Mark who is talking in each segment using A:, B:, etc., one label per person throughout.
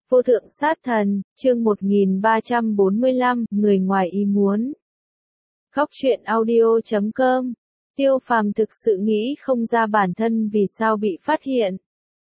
A: Vô thượng sát thần, chương 1345, người ngoài ý muốn. Góc truyện audio.com. Tiêu Phàm thực sự nghĩ không ra bản thân vì sao bị phát hiện.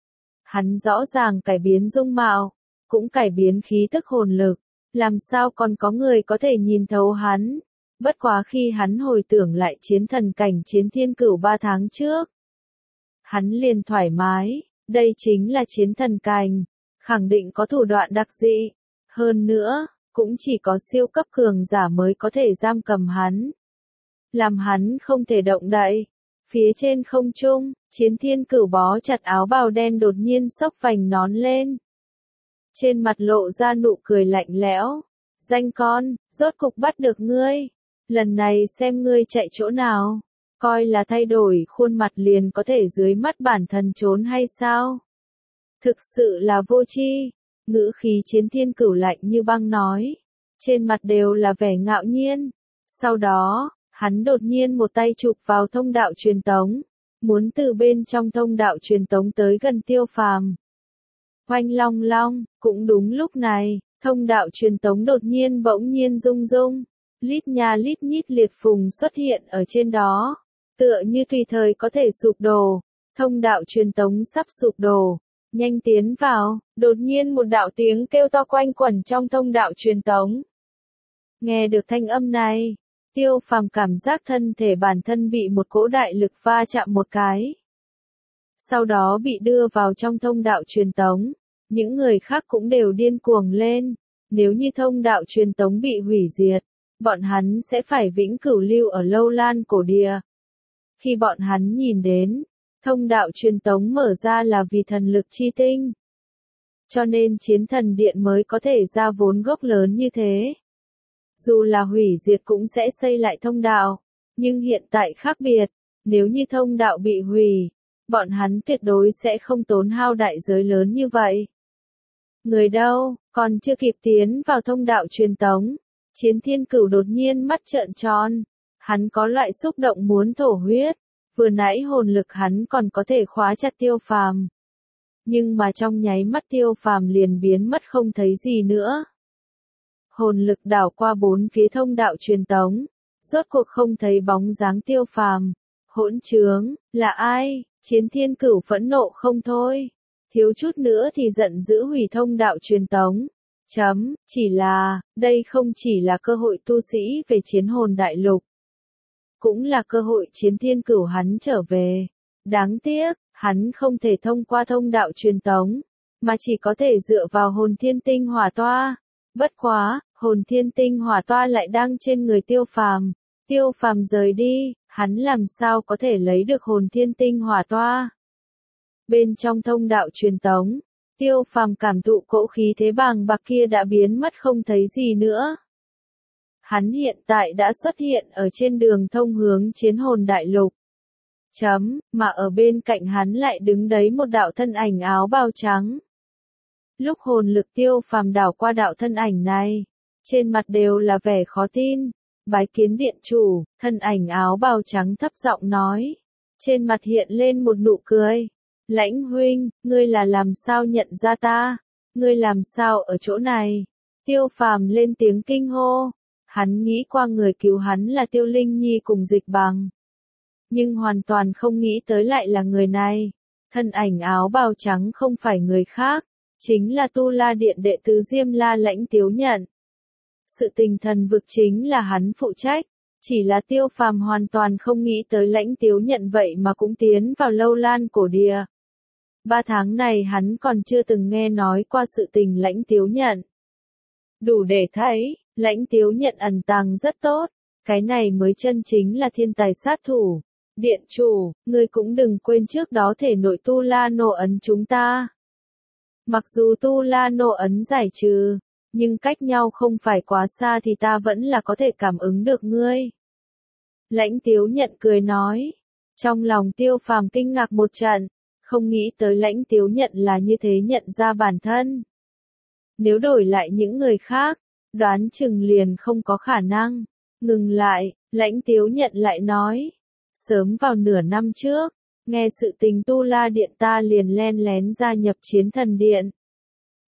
A: Hắn rõ ràng cải biến dung mạo, cũng cải biến khí tức hồn lực, làm sao còn có người có thể nhìn thấu hắn. Bất quá khi hắn hồi tưởng lại chiến thần cảnh chiến thiên cửu 3 tháng trước, hắn liền thoải mái, đây chính là chiến thần cảnh, khẳng định có thủ đoạn đặc dị, hơn nữa, cũng chỉ có siêu cấp cường giả mới có thể giam cầm hắn, làm hắn không thể động đậy. Phía trên không trung, chiến thiên cửu bó chặt áo bào đen đột nhiên xốc vành nón lên. Trên mặt lộ ra nụ cười lạnh lẽo, danh con, rốt cục bắt được ngươi, lần này xem ngươi chạy chỗ nào, coi là thay đổi khuôn mặt liền có thể dưới mắt bản thân trốn hay sao? Thực sự là vô tri. Ngữ khí chiến thiên cửu lạnh như băng nói, trên mặt đều là vẻ ngạo nhiên. Sau đó, hắn đột nhiên một tay chụp vào thông đạo truyền tống, muốn từ bên trong thông đạo truyền tống tới gần Tiêu Phàm. Oanh long long, cũng đúng lúc này, thông đạo truyền tống đột nhiên bỗng nhiên rung rung, lít nha lít nhít liệt phùng xuất hiện ở trên đó, tựa như tùy thời có thể sụp đổ. Thông đạo truyền tống sắp sụp đổ, nhanh tiến vào. Đột nhiên một đạo tiếng kêu to quanh quẩn trong thông đạo truyền tống. Nghe được thanh âm này, Tiêu Phàm cảm giác thân thể bản thân bị một cỗ đại lực va chạm một cái, sau đó bị đưa vào trong thông đạo truyền tống. Những người khác cũng đều điên cuồng lên, nếu như thông đạo truyền tống bị hủy diệt, bọn hắn sẽ phải vĩnh cửu lưu ở Lâu Lan cổ địa. Khi bọn hắn nhìn đến, thông đạo truyền tống mở ra là vì thần lực chi tinh, cho nên chiến thần điện mới có thể ra vốn gốc lớn như thế. Dù là hủy diệt cũng sẽ xây lại thông đạo, nhưng hiện tại khác biệt, nếu như thông đạo bị hủy, bọn hắn tuyệt đối sẽ không tốn hao đại giới lớn như vậy. Người đâu, còn chưa kịp tiến vào thông đạo truyền tống, chiến thiên cửu đột nhiên mắt trợn tròn, hắn có loại xúc động muốn thổ huyết, vừa nãy hồn lực hắn còn có thể khóa chặt Tiêu Phàm, nhưng mà trong nháy mắt Tiêu Phàm liền biến mất không thấy gì nữa. Hồn lực đảo qua bốn phía thông đạo truyền tống, rốt cuộc không thấy bóng dáng Tiêu Phàm. Hỗn trướng, là ai? Chiến thiên cửu phẫn nộ không thôi, thiếu chút nữa thì giận dữ hủy thông đạo truyền tống. Chỉ là, đây không chỉ là cơ hội tu sĩ về chiến hồn đại lục, cũng là cơ hội chiến thiên cửu hắn trở về. Đáng tiếc, hắn không thể thông qua thông đạo truyền tống, mà chỉ có thể dựa vào hồn thiên tinh hỏa toa. Bất quá, hồn thiên tinh hỏa toa lại đang trên người Tiêu Phàm. Tiêu Phàm rời đi, hắn làm sao có thể lấy được hồn thiên tinh hỏa toa. Bên trong thông đạo truyền tống, Tiêu Phàm cảm thụ cỗ khí thế bàng bạc kia đã biến mất không thấy gì nữa. Hắn hiện tại đã xuất hiện ở trên đường thông hướng chiến hồn đại lục. Mà ở bên cạnh hắn lại đứng đấy một đạo thân ảnh áo bào trắng. Lúc hồn lực Tiêu Phàm đảo qua đạo thân ảnh này, trên mặt đều là vẻ khó tin. Bái kiến điện chủ, thân ảnh áo bào trắng thấp giọng nói. Trên mặt hiện lên một nụ cười. Lãnh huynh, ngươi là làm sao nhận ra ta? Ngươi làm sao ở chỗ này? Tiêu Phàm lên tiếng kinh hô. Hắn nghĩ qua người cứu hắn là Tiêu Linh Nhi cùng Dịch Bằng, nhưng hoàn toàn không nghĩ tới lại là người này. Thân ảnh áo bào trắng không phải người khác, chính là Tu La Điện đệ tứ Diêm La Lãnh Tiếu Nhận. Sự tình thần vực chính là hắn phụ trách, chỉ là Tiêu Phàm hoàn toàn không nghĩ tới Lãnh Tiếu Nhận vậy mà cũng tiến vào Lâu Lan cổ địa. 3 tháng này hắn còn chưa từng nghe nói qua sự tình Lãnh Tiếu Nhận. Đủ để thấy, Lãnh Tiếu Nhận ẩn tàng rất tốt, cái này mới chân chính là thiên tài sát thủ. Điện chủ, ngươi cũng đừng quên trước đó thể nội Tu La Nô ấn chúng ta. Mặc dù Tu La Nô ấn giải trừ, nhưng cách nhau không phải quá xa thì ta vẫn là có thể cảm ứng được ngươi. Lãnh Tiếu Nhận cười nói. Trong lòng Tiêu Phàm kinh ngạc một trận, không nghĩ tới Lãnh Tiếu Nhận là như thế nhận ra bản thân. Nếu đổi lại những người khác, đoán chừng liền không có khả năng. Ngừng lại, Lãnh Tiếu Nhận lại nói. Sớm vào nửa năm trước, nghe sự tình Tu La Điện ta liền len lén gia nhập chiến thần điện.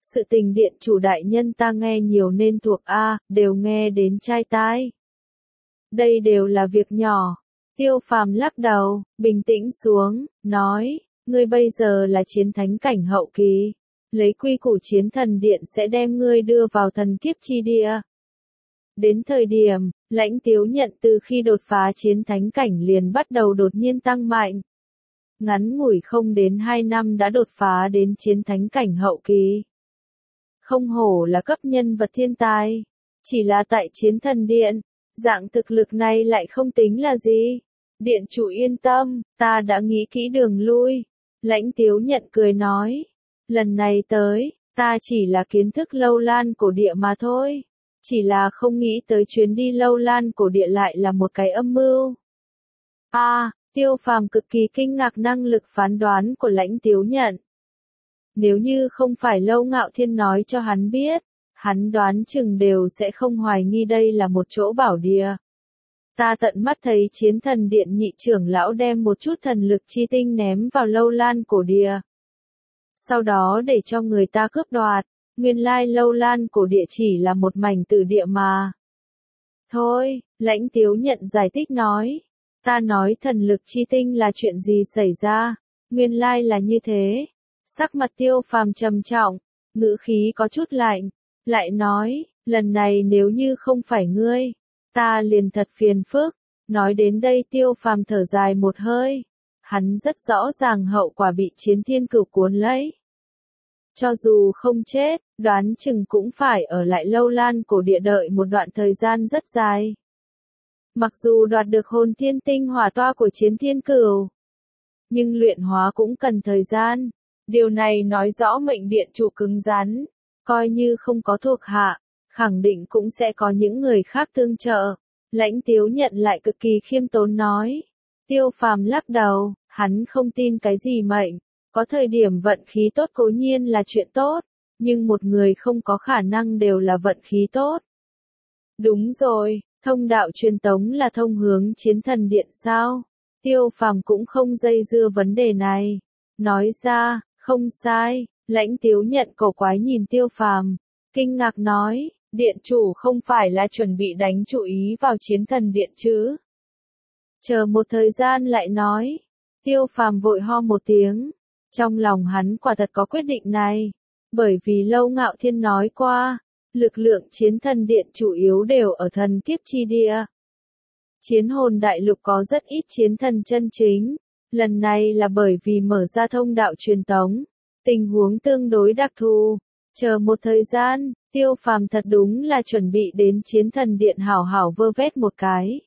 A: Sự tình điện chủ đại nhân ta nghe nhiều nên thuộc A, đều nghe đến trai tai. Đây đều là việc nhỏ. Tiêu Phàm lắc đầu, bình tĩnh xuống, nói, ngươi bây giờ là chiến thánh cảnh hậu kỳ. Lấy quy củ chiến thần điện sẽ đem ngươi đưa vào thần kiếp chi địa. Đến thời điểm, Lãnh Tiếu Nhận từ khi đột phá chiến thánh cảnh liền bắt đầu đột nhiên tăng mạnh. Ngắn ngủi không đến 2 năm đã đột phá đến chiến thánh cảnh hậu kỳ. Không hổ là cấp nhân vật thiên tài. Chỉ là tại chiến thần điện, dạng thực lực này lại không tính là gì. Điện chủ yên tâm, ta đã nghĩ kỹ đường lui. Lãnh Tiếu Nhận cười nói. Lần này tới, ta chỉ là kiến thức Lâu Lan cổ địa mà thôi. Chỉ là không nghĩ tới chuyến đi Lâu Lan cổ địa lại là một cái âm mưu. Tiêu Phàm cực kỳ kinh ngạc năng lực phán đoán của Lãnh Tiếu Nhận. Nếu như không phải Lâu Ngạo Thiên nói cho hắn biết, hắn đoán chừng đều sẽ không hoài nghi đây là một chỗ bảo địa. Ta tận mắt thấy chiến thần điện nhị trưởng lão đem một chút thần lực chi tinh ném vào Lâu Lan cổ địa. Sau đó để cho người ta cướp đoạt, nguyên lai Lâu Lan cổ địa chỉ là một mảnh tử địa mà. Thôi, Lãnh Tiếu Nhận giải thích nói. Ta nói thần lực chi tinh là chuyện gì xảy ra, nguyên lai là như thế. Sắc mặt Tiêu Phàm trầm trọng, ngữ khí có chút lạnh, lại nói, lần này nếu như không phải ngươi, ta liền thật phiền phức. Nói đến đây Tiêu Phàm thở dài một hơi, hắn rất rõ ràng hậu quả bị chiến thiên cửu cuốn lấy. Cho dù không chết, đoán chừng cũng phải ở lại Lâu Lan cổ địa đợi một đoạn thời gian rất dài. Mặc dù đoạt được hồn thiên tinh hỏa toa của chiến thiên cửu, nhưng luyện hóa cũng cần thời gian. Điều này nói rõ mệnh điện chủ cứng rắn, coi như không có thuộc hạ, khẳng định cũng sẽ có những người khác tương trợ. Lãnh Tiếu Nhận lại cực kỳ khiêm tốn nói. Tiêu Phàm lắc đầu, hắn không tin cái gì mệnh. Có thời điểm vận khí tốt cố nhiên là chuyện tốt, nhưng một người không có khả năng đều là vận khí tốt. Đúng rồi, thông đạo truyền tống là thông hướng chiến thần điện sao? Tiêu Phàm cũng không dây dưa vấn đề này. Nói ra, không sai. Lãnh Tiếu Nhận cổ quái nhìn Tiêu Phàm, kinh ngạc nói, điện chủ không phải là chuẩn bị đánh chủ ý vào chiến thần điện chứ? Chờ một thời gian lại nói. Tiêu Phàm vội ho một tiếng. Trong lòng hắn quả thật có quyết định này, bởi vì Lâu Ngạo Thiên nói qua, lực lượng chiến thần điện chủ yếu đều ở thần kiếp chi địa. Chiến hồn đại lục có rất ít chiến thần chân chính, lần này là bởi vì mở ra thông đạo truyền tống, tình huống tương đối đặc thù. Chờ một thời gian, Tiêu Phàm thật đúng là chuẩn bị đến chiến thần điện hảo hảo vơ vét một cái.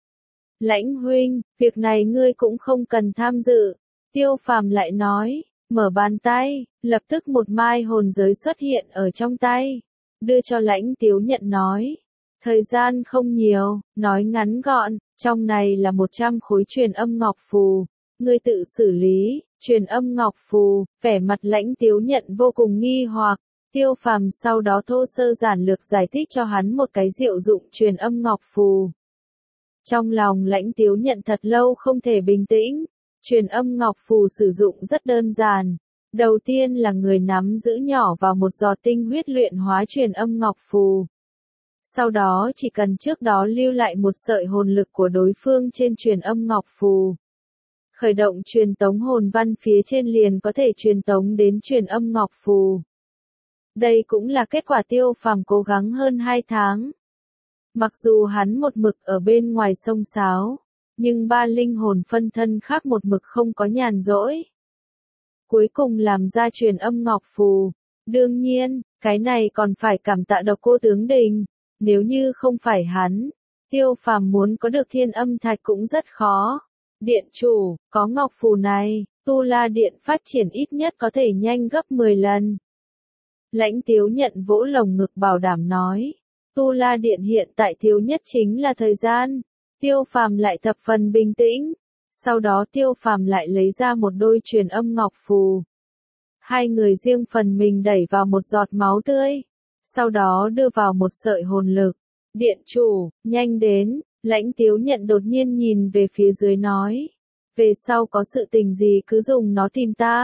A: Lãnh huynh, việc này ngươi cũng không cần tham dự. Tiêu Phàm lại nói, mở bàn tay, lập tức một mai hồn giới xuất hiện ở trong tay, đưa cho Lãnh Tiếu Nhận nói. Thời gian không nhiều, nói ngắn gọn, trong này là 100 khối truyền âm ngọc phù, ngươi tự xử lý. Truyền âm ngọc phù, vẻ mặt Lãnh Tiếu Nhận vô cùng nghi hoặc. Tiêu Phàm sau đó thô sơ giản lược giải thích cho hắn một cái diệu dụng truyền âm ngọc phù. Trong lòng Lãnh Tiếu Nhận thật lâu không thể bình tĩnh. Truyền âm ngọc phù sử dụng rất đơn giản. Đầu tiên là người nắm giữ nhỏ vào một giọt tinh huyết luyện hóa truyền âm ngọc phù. Sau đó chỉ cần trước đó lưu lại một sợi hồn lực của đối phương trên truyền âm ngọc phù. Khởi động truyền tống hồn văn phía trên liền có thể truyền tống đến truyền âm ngọc phù. Đây cũng là kết quả Tiêu Phàm cố gắng hơn 2 tháng. Mặc dù hắn một mực ở bên ngoài sông sáo, nhưng 3 linh hồn phân thân khác một mực không có nhàn rỗi. Cuối cùng làm ra truyền âm ngọc phù. Đương nhiên, cái này còn phải cảm tạ Độc Cô Tướng Đình. Nếu như không phải hắn, Tiêu Phàm muốn có được thiên âm thạch cũng rất khó. Điện chủ, có ngọc phù này, Tu La Điện phát triển ít nhất có thể nhanh gấp 10 lần. Lãnh Tiếu Nhận vỗ lồng ngực bảo đảm nói. Tu La Điện hiện tại thiếu nhất chính là thời gian. Tiêu Phàm lại thập phần bình tĩnh. Sau đó Tiêu Phàm lại lấy ra một đôi truyền âm ngọc phù. Hai người riêng phần mình đẩy vào một giọt máu tươi. Sau đó đưa vào một sợi hồn lực. Điện chủ, nhanh đến. Lãnh Tiếu Nhận đột nhiên nhìn về phía dưới nói. Về sau có sự tình gì cứ dùng nó tìm ta.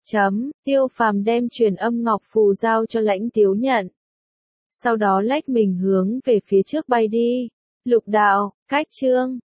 A: Tiêu Phàm đem truyền âm ngọc phù giao cho Lãnh Tiếu nhận. Sau đó lách mình hướng về phía trước bay đi. Lục đạo, cách chương.